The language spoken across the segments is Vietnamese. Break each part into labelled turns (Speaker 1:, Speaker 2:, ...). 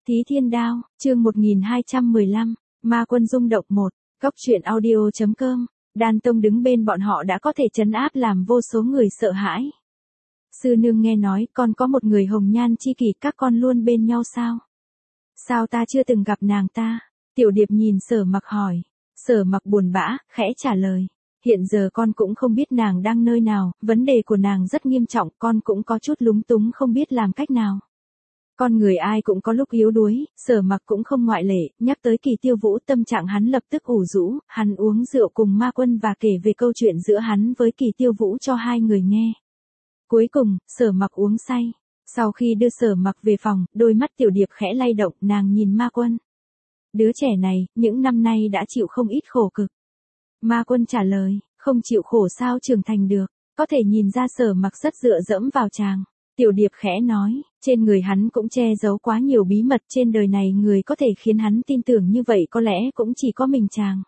Speaker 1: Thí Thiên Đao, chương 1215, Ma Quân rung động 1, Góc truyện audio.com, Đan Tông đứng bên bọn họ đã có thể trấn áp làm vô số người sợ hãi. Sư nương nghe nói con có một người hồng nhan chi kỷ, các con luôn bên nhau sao? Sao ta chưa từng gặp nàng ta? Tiểu Điệp nhìn Sở Mặc hỏi. Sở Mặc buồn bã, khẽ trả lời. Hiện giờ con cũng không biết nàng đang nơi nào, vấn đề của nàng rất nghiêm trọng, con cũng có chút lúng túng không biết làm cách nào. Con người ai cũng có lúc yếu đuối, Sở Mặc cũng không ngoại lệ, nhắc tới Kỳ Tiêu Vũ tâm trạng hắn lập tức ủ rũ, hắn uống rượu cùng Ma Quân và kể về câu chuyện giữa hắn với Kỳ Tiêu Vũ cho hai người nghe. Cuối cùng, Sở Mặc uống say. Sau khi đưa Sở Mặc về phòng, đôi mắt Tiểu Điệp khẽ lay động, nàng nhìn Ma Quân. Đứa trẻ này, những năm nay đã chịu không ít khổ cực. Ma Quân trả lời, không chịu khổ sao trưởng thành được, có thể nhìn ra Sở Mặc rất dựa dẫm vào chàng. Tiểu Điệp khẽ nói, trên người hắn cũng che giấu quá nhiều bí mật, trên đời này người có thể khiến hắn tin tưởng như vậy có lẽ cũng chỉ có mình chàng.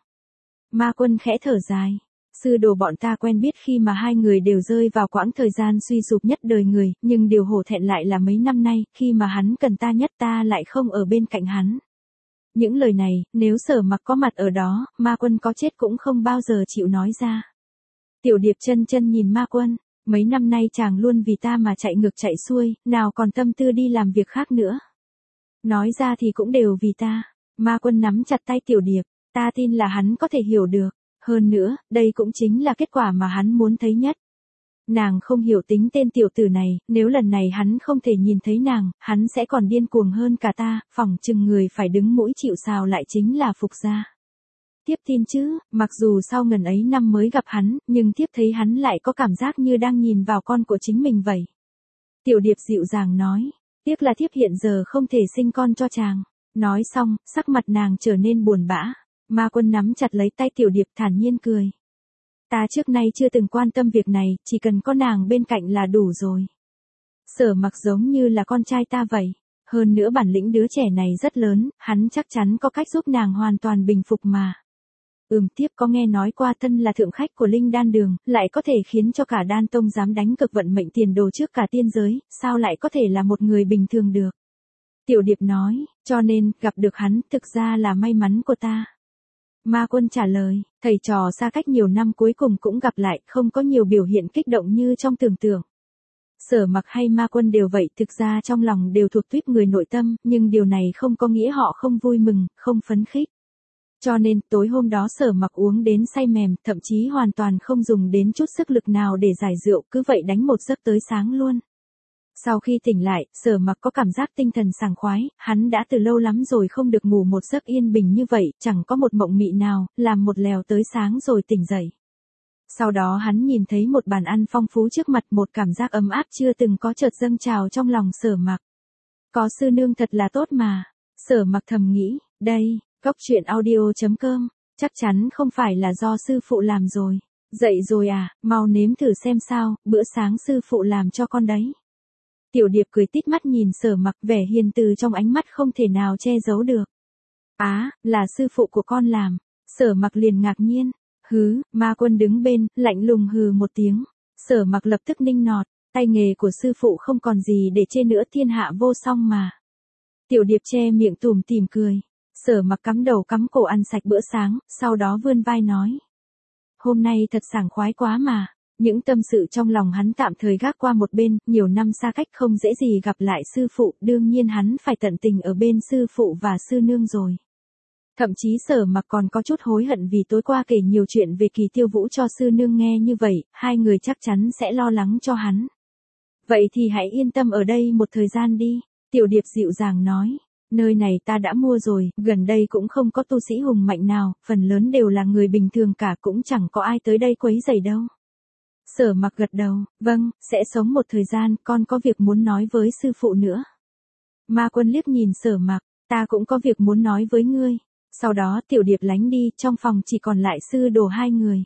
Speaker 1: Ma Quân khẽ thở dài, sư đồ bọn ta quen biết khi mà hai người đều rơi vào quãng thời gian suy sụp nhất đời người, nhưng điều hổ thẹn lại là mấy năm nay, khi mà hắn cần ta nhất ta lại không ở bên cạnh hắn. Những lời này, nếu Sở Mặc có mặt ở đó, Ma Quân có chết cũng không bao giờ chịu nói ra. Tiểu Điệp chân chân nhìn Ma Quân. Mấy năm nay chàng luôn vì ta mà chạy ngược chạy xuôi, nào còn tâm tư đi làm việc khác nữa. Nói ra thì cũng đều vì ta. Ma Quân nắm chặt tay Tiểu Điệp, ta tin là hắn có thể hiểu được. Hơn nữa, đây cũng chính là kết quả mà hắn muốn thấy nhất. Nàng không hiểu tính tên tiểu tử này, nếu lần này hắn không thể nhìn thấy nàng, hắn sẽ còn điên cuồng hơn cả ta, phỏng chừng người phải đứng mũi chịu sào lại chính là Phục gia. Tiếp tin chứ, mặc dù sau ngần ấy năm mới gặp hắn, nhưng tiếp thấy hắn lại có cảm giác như đang nhìn vào con của chính mình vậy. Tiểu Điệp dịu dàng nói, tiếc là thiếp hiện giờ không thể sinh con cho chàng. Nói xong, sắc mặt nàng trở nên buồn bã. Ma Quân nắm chặt lấy tay Tiểu Điệp thản nhiên cười. Ta trước nay chưa từng quan tâm việc này, chỉ cần có nàng bên cạnh là đủ rồi. Sở Mặc giống như là con trai ta vậy. Hơn nữa bản lĩnh đứa trẻ này rất lớn, hắn chắc chắn có cách giúp nàng hoàn toàn bình phục mà. Tiếp có nghe nói qua thân là thượng khách của Linh Đan Đường, lại có thể khiến cho cả Đan Tông dám đánh cược vận mệnh tiền đồ trước cả tiên giới, sao lại có thể là một người bình thường được. Tiểu Điệp nói, cho nên, gặp được hắn, thực ra là may mắn của ta. Ma Quân trả lời, thầy trò xa cách nhiều năm cuối cùng cũng gặp lại, không có nhiều biểu hiện kích động như trong tưởng tượng. Sở Mặc hay Ma Quân đều vậy, thực ra trong lòng đều thuộc tuýp người nội tâm, nhưng điều này không có nghĩa họ không vui mừng, không phấn khích. Cho nên, tối hôm đó Sở Mặc uống đến say mềm, thậm chí hoàn toàn không dùng đến chút sức lực nào để giải rượu, cứ vậy đánh một giấc tới sáng luôn. Sau khi tỉnh lại, Sở Mặc có cảm giác tinh thần sảng khoái, hắn đã từ lâu lắm rồi không được ngủ một giấc yên bình như vậy, chẳng có một mộng mị nào, làm một lèo tới sáng rồi tỉnh dậy. Sau đó hắn nhìn thấy một bàn ăn phong phú trước mặt, một cảm giác ấm áp chưa từng có chợt dâng trào trong lòng Sở Mặc. Có sư nương thật là tốt mà. Sở Mặc thầm nghĩ, đây. Góc truyện audio.com, chắc chắn không phải là do sư phụ làm rồi. Dậy rồi à, mau nếm thử xem sao, bữa sáng sư phụ làm cho con đấy. Tiểu Điệp cười tít mắt nhìn Sở Mặc, vẻ hiền từ trong ánh mắt không thể nào che giấu được. Á, là sư phụ của con làm. Sở Mặc liền ngạc nhiên. Hứ, Ma Quân đứng bên, lạnh lùng hừ một tiếng. Sở Mặc lập tức ninh nọt, tay nghề của sư phụ không còn gì để chê nữa, thiên hạ vô song mà. Tiểu Điệp che miệng tủm tỉm cười. Sở Mặc cắm đầu cắm cổ ăn sạch bữa sáng, sau đó vươn vai nói. Hôm nay thật sảng khoái quá mà. Những tâm sự trong lòng hắn tạm thời gác qua một bên, nhiều năm xa cách không dễ gì gặp lại sư phụ, đương nhiên hắn phải tận tình ở bên sư phụ và sư nương rồi. Thậm chí Sở Mặc còn có chút hối hận vì tối qua kể nhiều chuyện về Kỳ Tiêu Vũ cho sư nương nghe như vậy, hai người chắc chắn sẽ lo lắng cho hắn. Vậy thì hãy yên tâm ở đây một thời gian đi, Tiểu Điệp dịu dàng nói. Nơi này ta đã mua rồi, gần đây cũng không có tu sĩ hùng mạnh nào, phần lớn đều là người bình thường cả, cũng chẳng có ai tới đây quấy rầy đâu. Sở Mặc gật đầu, vâng, sẽ sống một thời gian, con có việc muốn nói với sư phụ nữa. Ma Quân liếc nhìn Sở Mặc, ta cũng có việc muốn nói với ngươi. Sau đó Tiểu Điệp lánh đi, trong phòng chỉ còn lại sư đồ hai người.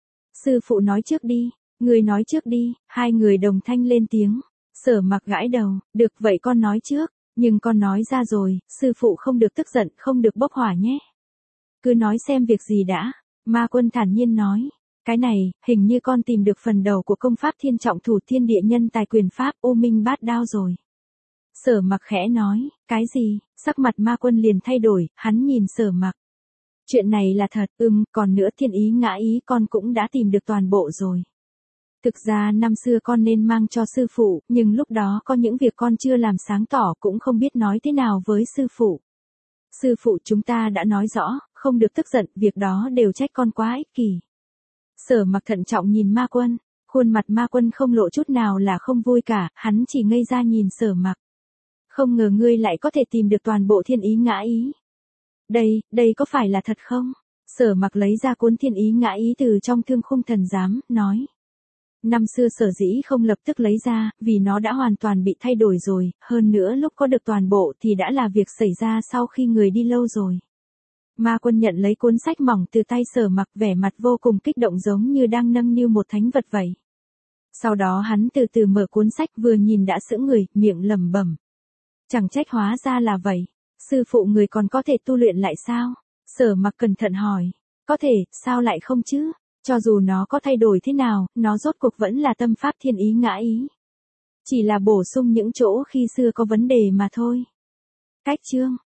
Speaker 1: Sư phụ nói trước đi, ngươi nói trước đi, hai người đồng thanh lên tiếng. Sở Mặc gãi đầu, được vậy con nói trước. Nhưng con nói ra rồi, sư phụ không được tức giận, không được bốc hỏa nhé. Cứ nói xem việc gì đã. Ma Quân thản nhiên nói. Cái này, hình như con tìm được phần đầu của công pháp Thiên Trọng Thủ Thiên Địa Nhân Tài Quyền Pháp U Minh Bát Đao rồi. Sở Mặc khẽ nói, cái gì? Sắc mặt Ma Quân liền thay đổi, hắn nhìn Sở Mặc. Chuyện này là thật, còn nữa thiên ý ngã ý con cũng đã tìm được toàn bộ rồi. Thực ra năm xưa con nên mang cho sư phụ, nhưng lúc đó có những việc con chưa làm sáng tỏ cũng không biết nói thế nào với sư phụ. Sư phụ chúng ta đã nói rõ, không được tức giận, việc đó đều trách con quá ích kỷ. Sở Mặc thận trọng nhìn Ma Quân, khuôn mặt Ma Quân không lộ chút nào là không vui cả, hắn chỉ ngây ra nhìn Sở Mặc. Không ngờ ngươi lại có thể tìm được toàn bộ thiên ý ngã ý. Đây có phải là thật không? Sở Mặc lấy ra cuốn thiên ý ngã ý từ trong Thương Khung Thần Giám, nói. Năm xưa sở dĩ không lập tức lấy ra, vì nó đã hoàn toàn bị thay đổi rồi, hơn nữa lúc có được toàn bộ thì đã là việc xảy ra sau khi người đi lâu rồi. Ma Quân nhận lấy cuốn sách mỏng từ tay Sở Mặc, vẻ mặt vô cùng kích động giống như đang nâng niu một thánh vật vậy. Sau đó hắn từ từ mở cuốn sách, vừa nhìn đã sững người, miệng lẩm bẩm. Chẳng trách hóa ra là vậy. Sư phụ người còn có thể tu luyện lại sao? Sở Mặc cẩn thận hỏi. Có thể, sao lại không chứ? Cho dù nó có thay đổi thế nào, nó rốt cuộc vẫn là tâm pháp thiên ý ngã ý. Chỉ là bổ sung những chỗ khi xưa có vấn đề mà thôi. Cách chương